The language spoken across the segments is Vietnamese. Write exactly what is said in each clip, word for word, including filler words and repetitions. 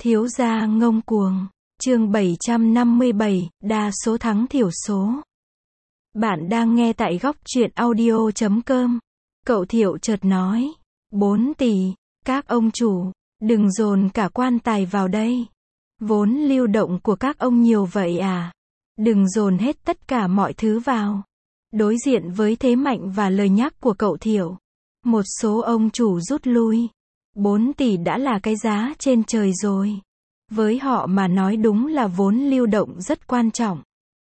Thiếu gia ngông cuồng, chương bảy trăm năm mươi bảy, đa số thắng thiểu số. Bạn đang nghe tại góc truyện audio chấm com. Cậu Thiệu chợt nói, bốn tỷ, các ông chủ, đừng dồn cả quan tài vào đây. Vốn lưu động của các ông nhiều vậy à? Đừng dồn hết tất cả mọi thứ vào. Đối diện với thế mạnh và lời nhắc của cậu Thiệu, một số ông chủ rút lui. bốn tỷ đã là cái giá trên trời rồi. Với họ mà nói đúng là vốn lưu động rất quan trọng.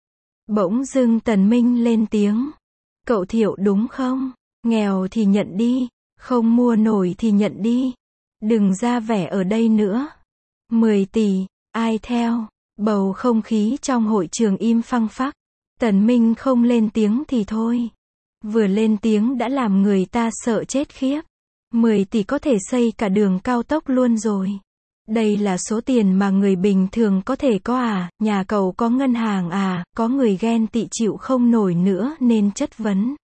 Bỗng dưng Tần Minh lên tiếng. Cậu Thiệu đúng không? Nghèo thì nhận đi, không mua nổi thì nhận đi. Đừng ra vẻ ở đây nữa. mười tỷ, ai theo? Bầu không khí trong hội trường im phăng phắc. Tần Minh không lên tiếng thì thôi. Vừa lên tiếng đã làm người ta sợ chết khiếp. mười tỷ có thể xây cả đường cao tốc luôn rồi. Đây là số tiền mà người bình thường có thể có à? Nhà cậu có ngân hàng à? Có người ghen tị chịu không nổi nữa nên chất vấn.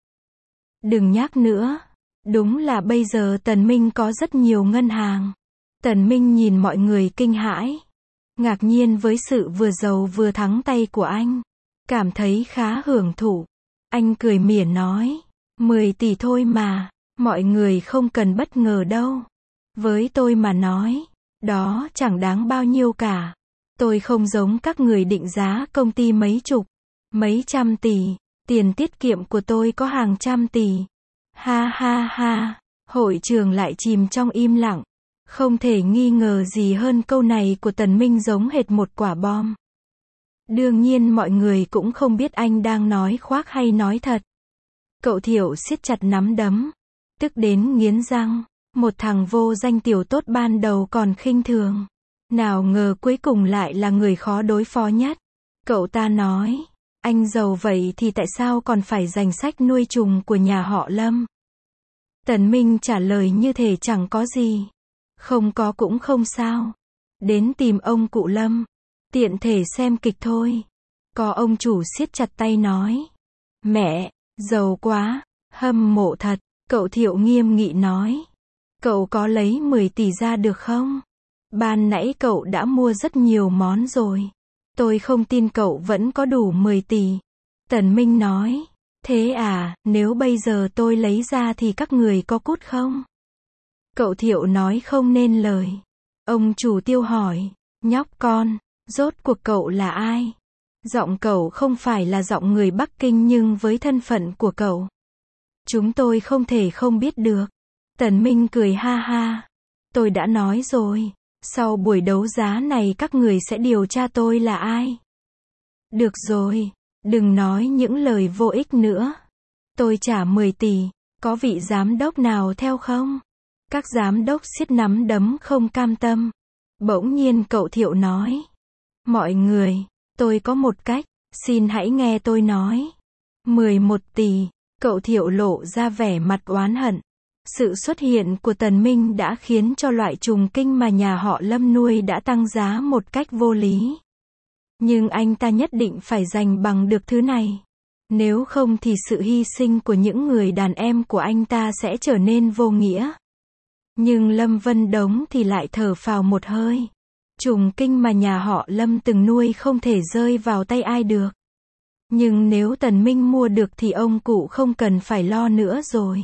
Đừng nhắc nữa. Đúng là bây giờ Tần Minh có rất nhiều ngân hàng. Tần Minh nhìn mọi người kinh hãi. Ngạc nhiên với sự vừa giàu vừa thắng tay của anh. Cảm thấy khá hưởng thụ. Anh cười mỉa nói. mười tỷ thôi mà. Mọi người không cần bất ngờ đâu. Với tôi mà nói, đó chẳng đáng bao nhiêu cả. Tôi không giống các người định giá công ty mấy chục, mấy trăm tỷ. Tiền tiết kiệm của tôi có hàng trăm tỷ. Ha ha ha. Hội trường lại chìm trong im lặng. Không thể nghi ngờ gì hơn câu này của Tần Minh giống hệt một quả bom. Đương nhiên mọi người cũng không biết anh đang nói khoác hay nói thật. Cậu Thiệu siết chặt nắm đấm. Tức đến nghiến răng. Một thằng vô danh tiểu tốt ban đầu còn khinh thường. Nào ngờ cuối cùng lại là người khó đối phó nhất. Cậu ta nói. Anh giàu vậy thì tại sao còn phải danh sách nuôi trùng của nhà họ Lâm? Tần Minh trả lời như thể chẳng có gì. Không có cũng không sao. Đến tìm ông cụ Lâm. Tiện thể xem kịch thôi. Có ông chủ siết chặt tay nói. Mẹ, giàu quá, hâm mộ thật. Cậu Thiệu nghiêm nghị nói. Cậu có lấy mười tỷ ra được không? Ban nãy cậu đã mua rất nhiều món rồi. Tôi không tin cậu vẫn có đủ mười tỷ. Tần Minh nói. Thế à, nếu bây giờ tôi lấy ra thì các người có cút không? Cậu Thiệu nói không nên lời. Ông chủ Tiêu hỏi. Nhóc con, rốt cuộc cậu là ai? Giọng cậu không phải là giọng người Bắc Kinh nhưng với thân phận của cậu, chúng tôi không thể không biết được. Tần Minh cười ha ha. Tôi đã nói rồi. Sau buổi đấu giá này các người sẽ điều tra tôi là ai. Được rồi. Đừng nói những lời vô ích nữa. Tôi trả mười tỷ. Có vị giám đốc nào theo không? Các giám đốc siết nắm đấm không cam tâm. Bỗng nhiên cậu Thiệu nói. Mọi người, tôi có một cách. Xin hãy nghe tôi nói. mười một tỷ. Cậu Thiệu lộ ra vẻ mặt oán hận. Sự xuất hiện của Tần Minh đã khiến cho loại trùng kinh mà nhà họ Lâm nuôi đã tăng giá một cách vô lý. Nhưng anh ta nhất định phải giành bằng được thứ này. Nếu không thì sự hy sinh của những người đàn em của anh ta sẽ trở nên vô nghĩa. Nhưng Lâm Vân Đống thì lại thở phào một hơi. Trùng kinh mà nhà họ Lâm từng nuôi không thể rơi vào tay ai được. Nhưng nếu Tần Minh mua được thì ông cụ không cần phải lo nữa rồi.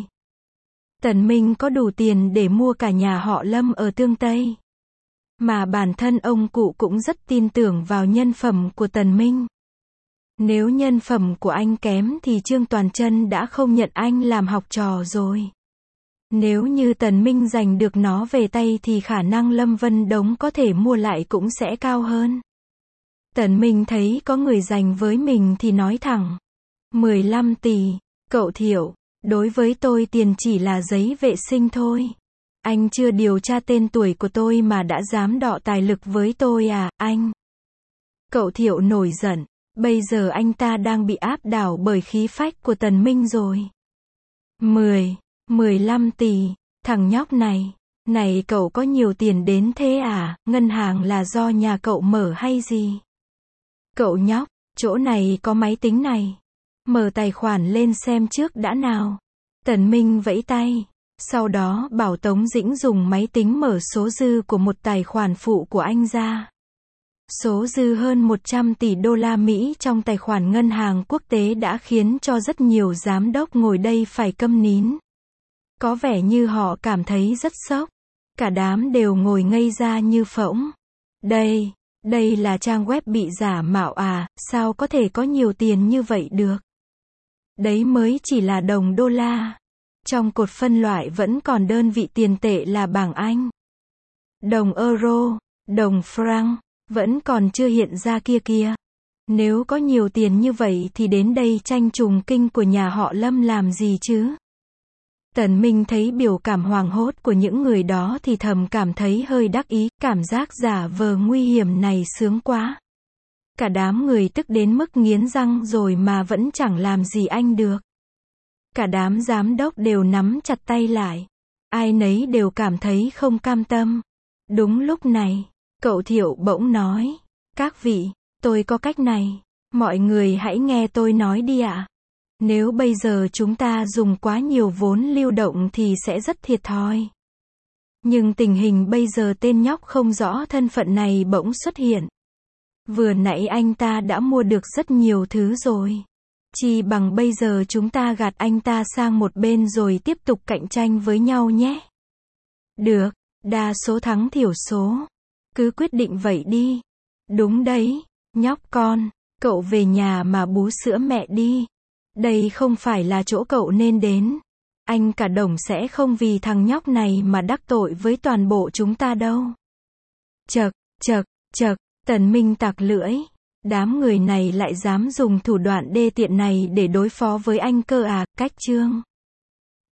Tần Minh có đủ tiền để mua cả nhà họ Lâm ở Tương Tây. Mà bản thân ông cụ cũng rất tin tưởng vào nhân phẩm của Tần Minh. Nếu nhân phẩm của anh kém thì Trương Toàn Chân đã không nhận anh làm học trò rồi. Nếu như Tần Minh giành được nó về tay thì khả năng Lâm Vân Đống có thể mua lại cũng sẽ cao hơn. Tần Minh thấy có người giành với mình thì nói thẳng. mười lăm tỷ, cậu Thiệu, đối với tôi tiền chỉ là giấy vệ sinh thôi. Anh chưa điều tra tên tuổi của tôi mà đã dám đọ tài lực với tôi à, anh? Cậu Thiệu nổi giận. Bây giờ anh ta đang bị áp đảo bởi khí phách của Tần Minh rồi. mười, mười lăm tỷ, thằng nhóc này. Này cậu có nhiều tiền đến thế à, ngân hàng là do nhà cậu mở hay gì? Cậu nhóc, chỗ này có máy tính này. Mở tài khoản lên xem trước đã nào. Tần Minh vẫy tay. Sau đó bảo Tống Dĩnh dùng máy tính mở số dư của một tài khoản phụ của anh ra. Số dư hơn một trăm tỷ đô la Mỹ trong tài khoản ngân hàng quốc tế đã khiến cho rất nhiều giám đốc ngồi đây phải câm nín. Có vẻ như họ cảm thấy rất sốc. Cả đám đều ngồi ngây ra như phỗng. Đây, đây là trang web bị giả mạo à, sao có thể có nhiều tiền như vậy được? Đấy mới chỉ là đồng đô la. Trong cột phân loại vẫn còn đơn vị tiền tệ là bảng Anh, đồng euro, đồng franc, vẫn còn chưa hiện ra kia kia. Nếu có nhiều tiền như vậy thì đến đây tranh trùng kinh của nhà họ Lâm làm gì chứ? Tần Minh thấy biểu cảm hoảng hốt của những người đó thì thầm cảm thấy hơi đắc ý, cảm giác giả vờ nguy hiểm này sướng quá. Cả đám người tức đến mức nghiến răng rồi mà vẫn chẳng làm gì anh được. Cả đám giám đốc đều nắm chặt tay lại. Ai nấy đều cảm thấy không cam tâm. Đúng lúc này, cậu Thiệu bỗng nói, các vị, tôi có cách này. Mọi người hãy nghe tôi nói đi ạ. Nếu bây giờ chúng ta dùng quá nhiều vốn lưu động thì sẽ rất thiệt thòi. Nhưng tình hình bây giờ tên nhóc không rõ thân phận này bỗng xuất hiện. Vừa nãy anh ta đã mua được rất nhiều thứ rồi. Chỉ bằng bây giờ chúng ta gạt anh ta sang một bên rồi tiếp tục cạnh tranh với nhau nhé. Được, đa số thắng thiểu số. Cứ quyết định vậy đi. Đúng đấy, nhóc con, cậu về nhà mà bú sữa mẹ đi. Đây không phải là chỗ cậu nên đến. Anh cả Đồng sẽ không vì thằng nhóc này mà đắc tội với toàn bộ chúng ta đâu. Chậc, chậc, chậc, Tần Minh tặc lưỡi. Đám người này lại dám dùng thủ đoạn đê tiện này để đối phó với anh cơ à, cách chương.